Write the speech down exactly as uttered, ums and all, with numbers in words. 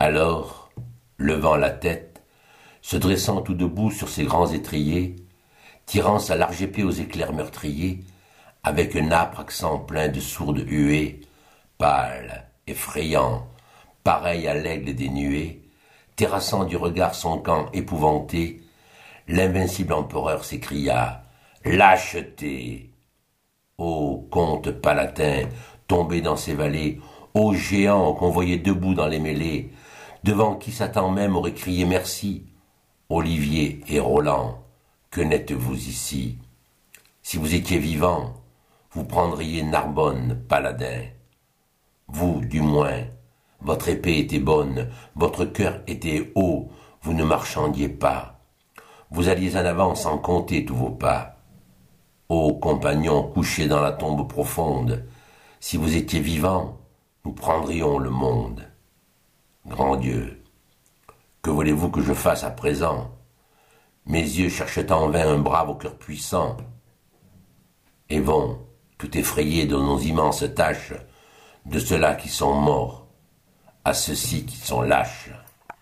Alors, levant la tête, se dressant tout debout sur ses grands étriers, tirant sa large épée aux éclairs meurtriers, avec un âpre accent plein de sourdes huées, pâle, effrayant, pareil à l'aigle des nuées, terrassant du regard son camp épouvanté, l'invincible empereur s'écria « Lâcheté ! Ô comte palatin, tombé dans ses vallées, ô géant qu'on voyait debout dans les mêlées, devant qui Satan même aurait crié merci, Olivier et Roland, que n'êtes-vous ici? Si vous étiez vivant, vous prendriez Narbonne, paladin. Vous, du moins, votre épée était bonne, votre cœur était haut, vous ne marchandiez pas. Vous alliez en avant sans compter tous vos pas. Ô compagnons couchés dans la tombe profonde, si vous étiez vivant, nous prendrions le monde. Grand Dieu, que voulez-vous que je fasse à présent? Mes yeux cherchent en vain un brave au cœur puissant, et vont, tout effrayés de nos immenses tâches, de ceux-là qui sont morts, à ceux-ci qui sont lâches.